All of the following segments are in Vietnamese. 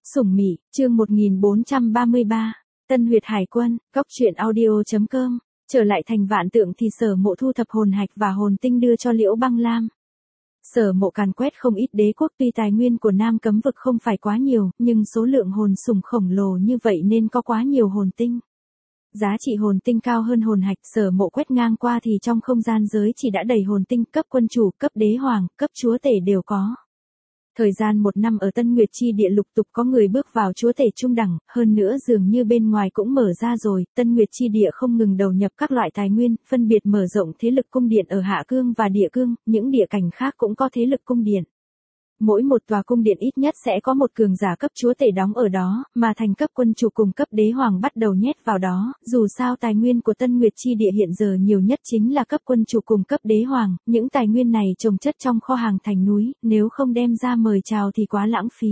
Sủng Mị, chương 1433, Tân Huyệt Hải Quân, Góc truyện audio.com. Trở lại thành Vạn Tượng thì Sở Mộ thu thập hồn hạch và hồn tinh đưa cho Liễu Băng Lam. Sở Mộ càn quét không ít đế quốc, tuy tài nguyên của Nam Cấm Vực không phải quá nhiều, nhưng số lượng hồn sủng khổng lồ như vậy nên có quá nhiều hồn tinh. Giá trị hồn tinh cao hơn hồn hạch. Sở Mộ quét ngang qua thì trong không gian giới chỉ đã đầy hồn tinh, cấp quân chủ, cấp đế hoàng, cấp chúa tể đều có. Thời gian 1 năm ở Tân Nguyệt Chi Địa lục tục có người bước vào chúa tể trung đẳng, hơn nữa dường như bên ngoài cũng mở ra rồi. Tân Nguyệt Chi Địa không ngừng đầu nhập các loại tài nguyên, phân biệt mở rộng thế lực cung điện ở Hạ Cương và Địa Cương, những địa cảnh khác cũng có thế lực cung điện. Mỗi một tòa cung điện ít nhất sẽ có một cường giả cấp chúa tể đóng ở đó, mà thành cấp quân chủ cùng cấp đế hoàng bắt đầu nhét vào đó. Dù sao tài nguyên của Tân Nguyệt Chi Địa hiện giờ nhiều nhất chính là cấp quân chủ cùng cấp đế hoàng, những tài nguyên này chồng chất trong kho hàng thành núi, nếu không đem ra mời chào thì quá lãng phí.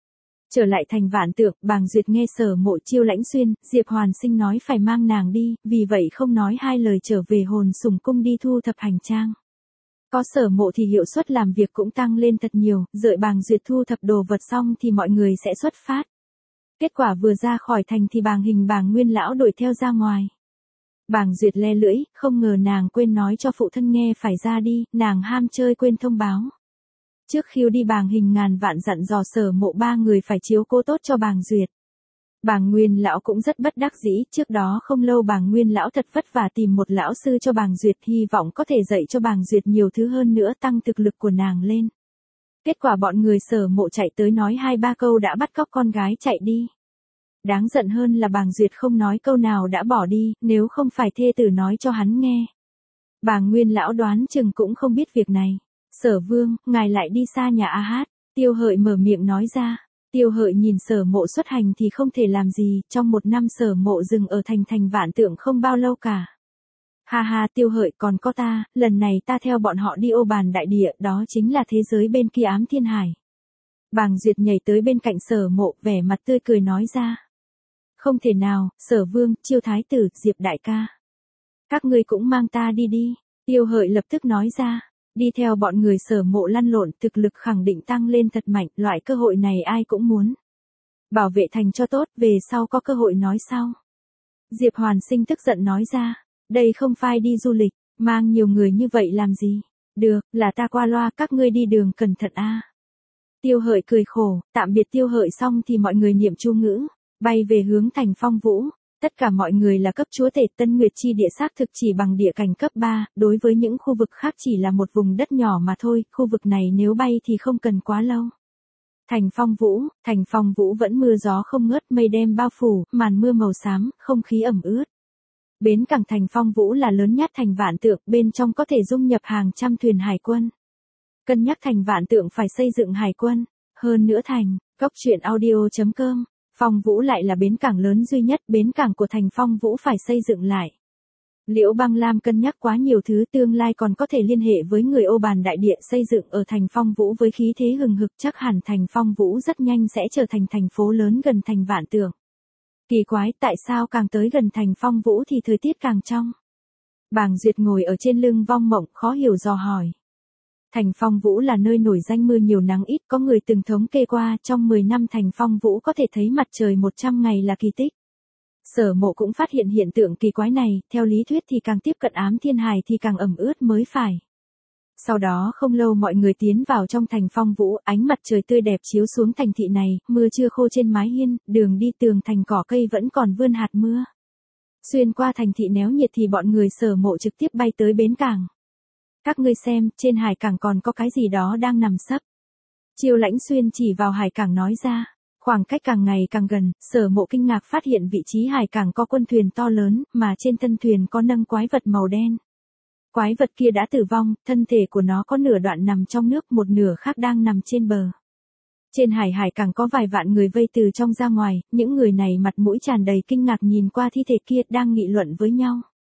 Trở lại thành Vạn Tượng, Bàng Duyệt nghe Sở Mộ chiêu Lãnh Xuyên, Diệp Hoàn Sinh nói phải mang nàng đi, vì vậy không nói hai lời trở về hồn sủng cung đi thu thập hành trang. Có Sở Mộ thì hiệu suất làm việc cũng tăng lên thật nhiều, đợi Bàng Duyệt thu thập đồ vật xong thì mọi người sẽ xuất phát. Kết quả vừa ra khỏi thành thì Bàng Hình Bàng Nguyên lão đuổi theo ra ngoài. Bàng Duyệt le lưỡi, không ngờ nàng quên nói cho phụ thân nghe phải ra đi, nàng ham chơi quên thông báo. Trước khi đi Bàng Hình ngàn vạn dặn dò Sở Mộ 3 người phải chiếu cố tốt cho Bàng Duyệt. Bàng Nguyên lão cũng rất bất đắc dĩ, trước đó không lâu Bàng Nguyên lão thật vất vả tìm một lão sư cho Bàng Duyệt, hy vọng có thể dạy cho Bàng Duyệt nhiều thứ hơn nữa, tăng thực lực của nàng lên. Kết quả bọn người Sở Mộ chạy tới nói 2-3 câu đã bắt cóc con gái chạy đi. Đáng giận hơn là Bàng Duyệt không nói câu nào đã bỏ đi, nếu không phải thê tử nói cho hắn nghe. Bàng Nguyên lão đoán chừng cũng không biết việc này. Sở Vương, ngài lại đi xa nhà A Hát, Tiêu Hợi mở miệng nói ra. Tiêu Hợi nhìn Sở Mộ xuất hành thì không thể làm gì, trong 1 năm Sở Mộ dừng ở thành Vạn Tượng không bao lâu cả. Ha ha, Tiêu Hợi, còn có ta, lần này ta theo bọn họ đi Ô Bàn Đại Địa, đó chính là thế giới bên kia Ám Thiên Hải. Bàng Duyệt nhảy tới bên cạnh Sở Mộ, vẻ mặt tươi cười nói ra. Không thể nào, Sở Vương, Chiêu Thái Tử, Diệp Đại ca. Các ngươi cũng mang ta đi đi. Tiêu Hợi lập tức nói ra. Đi theo bọn người Sở Mộ lăn lộn, thực lực khẳng định tăng lên thật mạnh, loại cơ hội này ai cũng muốn. Bảo vệ thành cho tốt, về sau có cơ hội nói sau. Diệp Hoàn Sinh tức giận nói ra, đây không phải đi du lịch, mang nhiều người như vậy làm gì? Được, là ta qua loa, các ngươi đi đường cẩn thận a. Tiêu Hợi cười khổ, tạm biệt Tiêu Hợi xong thì mọi người niệm chú ngữ, bay về hướng thành Phong Vũ. Tất cả mọi người là cấp chúa tể. Tân Nguyệt Chi Địa xác thực chỉ bằng địa cảnh cấp 3, đối với những khu vực khác chỉ là một vùng đất nhỏ mà thôi, khu vực này nếu bay thì không cần quá lâu. Thành Phong Vũ vẫn mưa gió không ngớt, mây đen bao phủ, màn mưa màu xám, không khí ẩm ướt. Bến cảng Thành Phong Vũ là lớn nhất thành Vạn Tượng, bên trong có thể dung nhập hàng trăm thuyền hải quân. Cân nhắc thành Vạn Tượng phải xây dựng hải quân, hơn nữa thành, Góc truyện audio.com. Phong Vũ lại là bến cảng lớn duy nhất, bến cảng của thành Phong Vũ phải xây dựng lại. Liễu Băng Lam cân nhắc quá nhiều thứ, tương lai còn có thể liên hệ với người Ô Bàn Đại Địa xây dựng ở thành Phong Vũ với khí thế hừng hực, chắc hẳn thành Phong Vũ rất nhanh sẽ trở thành thành phố lớn gần thành Vạn Tượng. Kỳ quái, tại sao càng tới gần thành Phong Vũ thì thời tiết càng trong? Bàng Duyệt ngồi ở trên lưng Vong Mộng khó hiểu dò hỏi. Thành Phong Vũ là nơi nổi danh mưa nhiều nắng ít, có người từng thống kê qua, trong 10 năm thành Phong Vũ có thể thấy mặt trời 100 ngày là kỳ tích. Sở Mộ cũng phát hiện hiện tượng kỳ quái này, theo lý thuyết thì càng tiếp cận Ám Thiên Hải thì càng ẩm ướt mới phải. Sau đó không lâu mọi người tiến vào trong thành Phong Vũ, ánh mặt trời tươi đẹp chiếu xuống thành thị này, mưa chưa khô trên mái hiên, đường đi tường thành cỏ cây vẫn còn vươn hạt mưa. Xuyên qua thành thị néo nhiệt thì bọn người Sở Mộ trực tiếp bay tới bến cảng. Các ngươi xem, trên hải cảng còn có cái gì đó đang nằm sấp. Chiêu Lãnh Xuyên chỉ vào hải cảng nói ra. Khoảng cách càng ngày càng gần, Sở Mộ kinh ngạc phát hiện vị trí hải cảng có quân thuyền to lớn, mà trên thân thuyền có nâng quái vật màu đen. Quái vật kia đã tử vong, thân thể của nó có nửa đoạn nằm trong nước, một nửa khác đang nằm trên bờ. Trên hải cảng có vài vạn người vây từ trong ra ngoài, những người này mặt mũi tràn đầy kinh ngạc nhìn qua thi thể kia đang nghị luận với nhau.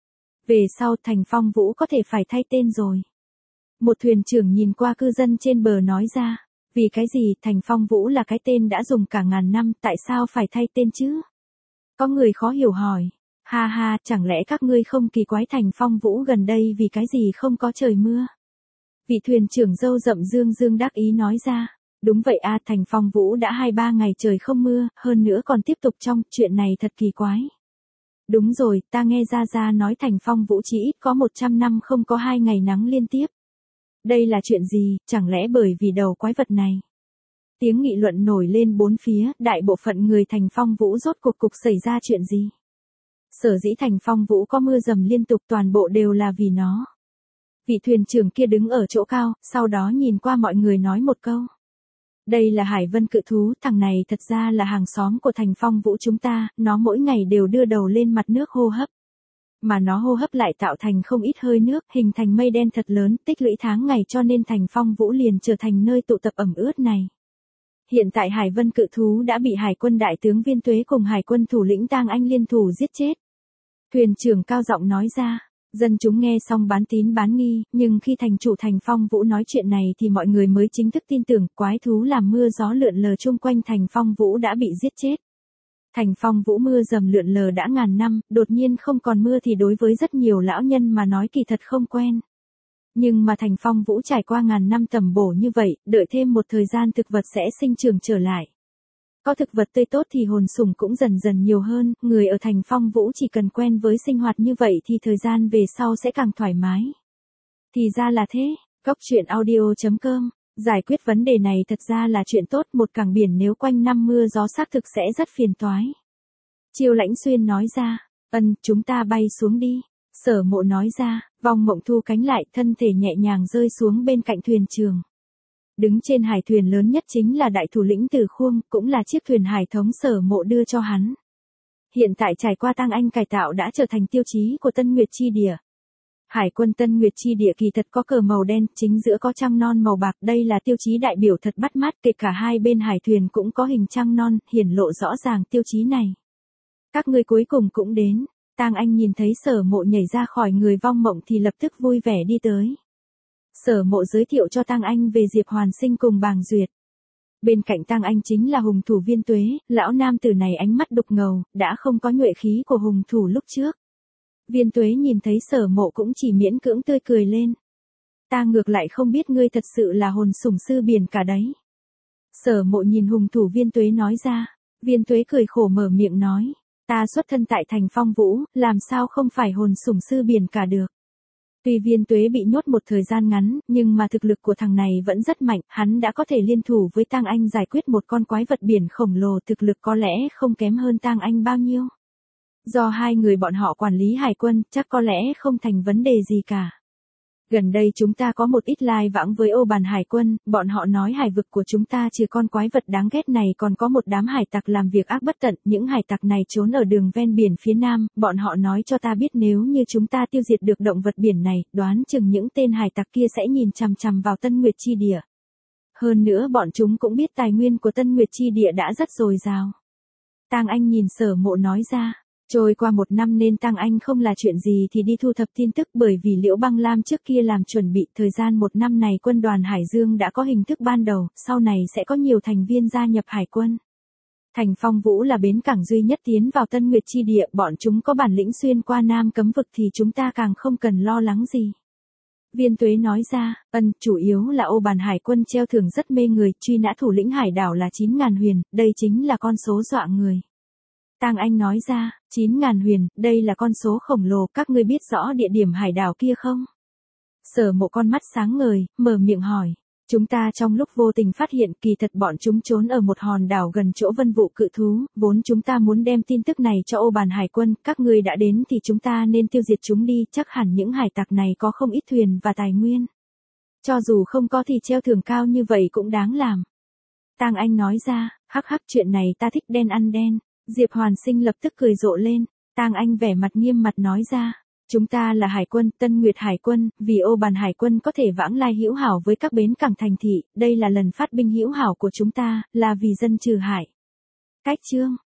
Về sau thành Phong Vũ có thể phải thay tên rồi. Một thuyền trưởng nhìn qua cư dân trên bờ nói ra. Vì cái gì thành Phong Vũ là cái tên đã dùng cả ngàn năm, tại sao phải thay tên chứ? Có người khó hiểu hỏi. Ha ha, chẳng lẽ các ngươi không kỳ quái thành Phong Vũ gần đây vì cái gì không có trời mưa? Vị thuyền trưởng râu rậm dương đắc ý nói ra. Đúng vậy a, thành Phong Vũ đã 2-3 ngày trời không mưa, hơn nữa còn tiếp tục trong, chuyện này thật kỳ quái. Đúng rồi, ta nghe Gia Gia nói thành Phong Vũ chỉ ít có 100 năm không có 2 ngày nắng liên tiếp. Đây là chuyện gì, chẳng lẽ bởi vì đầu quái vật này? Tiếng nghị luận nổi lên bốn phía, đại bộ phận người thành Phong Vũ rốt cuộc xảy ra chuyện gì? Sở dĩ thành Phong Vũ có mưa dầm liên tục toàn bộ đều là vì nó. Vị thuyền trưởng kia đứng ở chỗ cao, sau đó nhìn qua mọi người nói một câu. Đây là Hải Vân cự thú, thằng này thật ra là hàng xóm của thành Phong Vũ chúng ta, nó mỗi ngày đều đưa đầu lên mặt nước hô hấp. Mà nó hô hấp lại tạo thành không ít hơi nước, hình thành mây đen thật lớn, tích lũy tháng ngày cho nên thành Phong Vũ liền trở thành nơi tụ tập ẩm ướt này. Hiện tại Hải Vân cự thú đã bị Hải quân đại tướng Viên Tuế cùng Hải quân thủ lĩnh Tang Anh liên thủ giết chết. Thuyền trưởng cao giọng nói ra, dân chúng nghe xong bán tín bán nghi, nhưng khi thành chủ thành Phong Vũ nói chuyện này thì mọi người mới chính thức tin tưởng quái thú làm mưa gió lượn lờ chung quanh thành Phong Vũ đã bị giết chết. Thành Phong Vũ mưa dầm lượn lờ đã ngàn năm, đột nhiên không còn mưa thì đối với rất nhiều lão nhân mà nói kỳ thật không quen. Nhưng mà thành Phong Vũ trải qua ngàn năm tầm bổ như vậy, đợi thêm một thời gian thực vật sẽ sinh trưởng trở lại. Có thực vật tươi tốt thì hồn sủng cũng dần dần nhiều hơn, người ở thành Phong Vũ chỉ cần quen với sinh hoạt như vậy thì thời gian về sau sẽ càng thoải mái. Thì ra là thế, goctruyện.audio.com, giải quyết vấn đề này thật ra là chuyện tốt, một cảng biển nếu quanh năm mưa gió xác thực sẽ rất phiền toái. Chiêu Lãnh Xuyên nói ra, chúng ta bay xuống đi. Sở Mộ nói ra, Vong Mộng thu cánh lại, thân thể nhẹ nhàng rơi xuống bên cạnh thuyền trường. Đứng trên hải thuyền lớn nhất chính là đại thủ lĩnh Từ Khuông, cũng là chiếc thuyền hải thống Sở Mộ đưa cho hắn. Hiện tại trải qua Tang Anh cải tạo đã trở thành tiêu chí của Tân Nguyệt Chi Địa. Hải quân Tân Nguyệt Chi Địa kỳ thật có cờ màu đen, chính giữa có trăng non màu bạc, đây là tiêu chí đại biểu thật bắt mắt, kể cả hai bên hải thuyền cũng có hình trăng non, hiển lộ rõ ràng tiêu chí này. Các ngươi cuối cùng cũng đến. Tang Anh nhìn thấy Sở Mộ nhảy ra khỏi người Vong Mộng thì lập tức vui vẻ đi tới. Sở Mộ giới thiệu cho Tang Anh về Diệp Hoàn Sinh cùng Bàng Duyệt. Bên cạnh Tang Anh chính là hùng thủ Viên Tuế, lão nam tử này ánh mắt đục ngầu, đã không có nhuệ khí của hùng thủ lúc trước. Viên Tuế nhìn thấy Sở Mộ cũng chỉ miễn cưỡng tươi cười lên. Ta ngược lại không biết ngươi thật sự là hồn sủng sư biển cả đấy. Sở Mộ nhìn hùng thủ Viên Tuế nói ra. Viên Tuế cười khổ mở miệng nói. Ta xuất thân tại thành Phong Vũ, làm sao không phải hồn sủng sư biển cả được. Tuy Viên Tuế bị nhốt một thời gian ngắn, nhưng mà thực lực của thằng này vẫn rất mạnh, hắn đã có thể liên thủ với Tang Anh giải quyết một con quái vật biển khổng lồ, thực lực có lẽ không kém hơn Tang Anh bao nhiêu. Do hai người bọn họ quản lý hải quân, chắc có lẽ không thành vấn đề gì cả. Gần đây chúng ta có một ít lai vãng với Ô Bàn Hải quân, bọn họ nói hải vực của chúng ta trừ con quái vật đáng ghét này còn có một đám hải tặc làm việc ác bất tận, những hải tặc này trốn ở đường ven biển phía nam, bọn họ nói cho ta biết nếu như chúng ta tiêu diệt được động vật biển này, đoán chừng những tên hải tặc kia sẽ nhìn chằm chằm vào Tân Nguyệt Chi Địa. Hơn nữa bọn chúng cũng biết tài nguyên của Tân Nguyệt Chi Địa đã rất dồi dào. Tang Anh nhìn Sở Mộ nói ra. Trôi qua 1 năm nên Tang Anh không là chuyện gì thì đi thu thập tin tức, bởi vì Liễu Băng Lam trước kia làm chuẩn bị, thời gian 1 năm này quân đoàn Hải Dương đã có hình thức ban đầu, sau này sẽ có nhiều thành viên gia nhập hải quân. Thành Phong Vũ là bến cảng duy nhất tiến vào Tân Nguyệt Chi Địa, bọn chúng có bản lĩnh xuyên qua Nam Cấm Vực thì chúng ta càng không cần lo lắng gì. Viên Tuế nói ra, chủ yếu là Ô Bàn Hải quân treo thưởng rất mê người, truy nã thủ lĩnh hải đảo là 9.000 huyền, đây chính là con số dọa người. Tang Anh nói ra, 9.000 huyền, đây là con số khổng lồ, các ngươi biết rõ địa điểm hải đảo kia không? Sở Mộ con mắt sáng ngời, mở miệng hỏi. Chúng ta trong lúc vô tình phát hiện kỳ thật bọn chúng trốn ở một hòn đảo gần chỗ Vân Vụ cự thú, vốn chúng ta muốn đem tin tức này cho Ô Bàn Hải quân, các ngươi đã đến thì chúng ta nên tiêu diệt chúng đi, chắc hẳn những hải tặc này có không ít thuyền và tài nguyên. Cho dù không có thì treo thưởng cao như vậy cũng đáng làm. Tang Anh nói ra, hắc hắc chuyện này ta thích đen ăn đen. Diệp Hoàn Sinh lập tức cười rộ lên, Tang Anh vẻ mặt nghiêm mặt nói ra, chúng ta là hải quân, Tân Nguyệt Hải quân, vì Ô Bàn Hải quân có thể vãng lai hữu hảo với các bến cảng thành thị, đây là lần phát binh hữu hảo của chúng ta, là vì dân trừ hại. Cách chương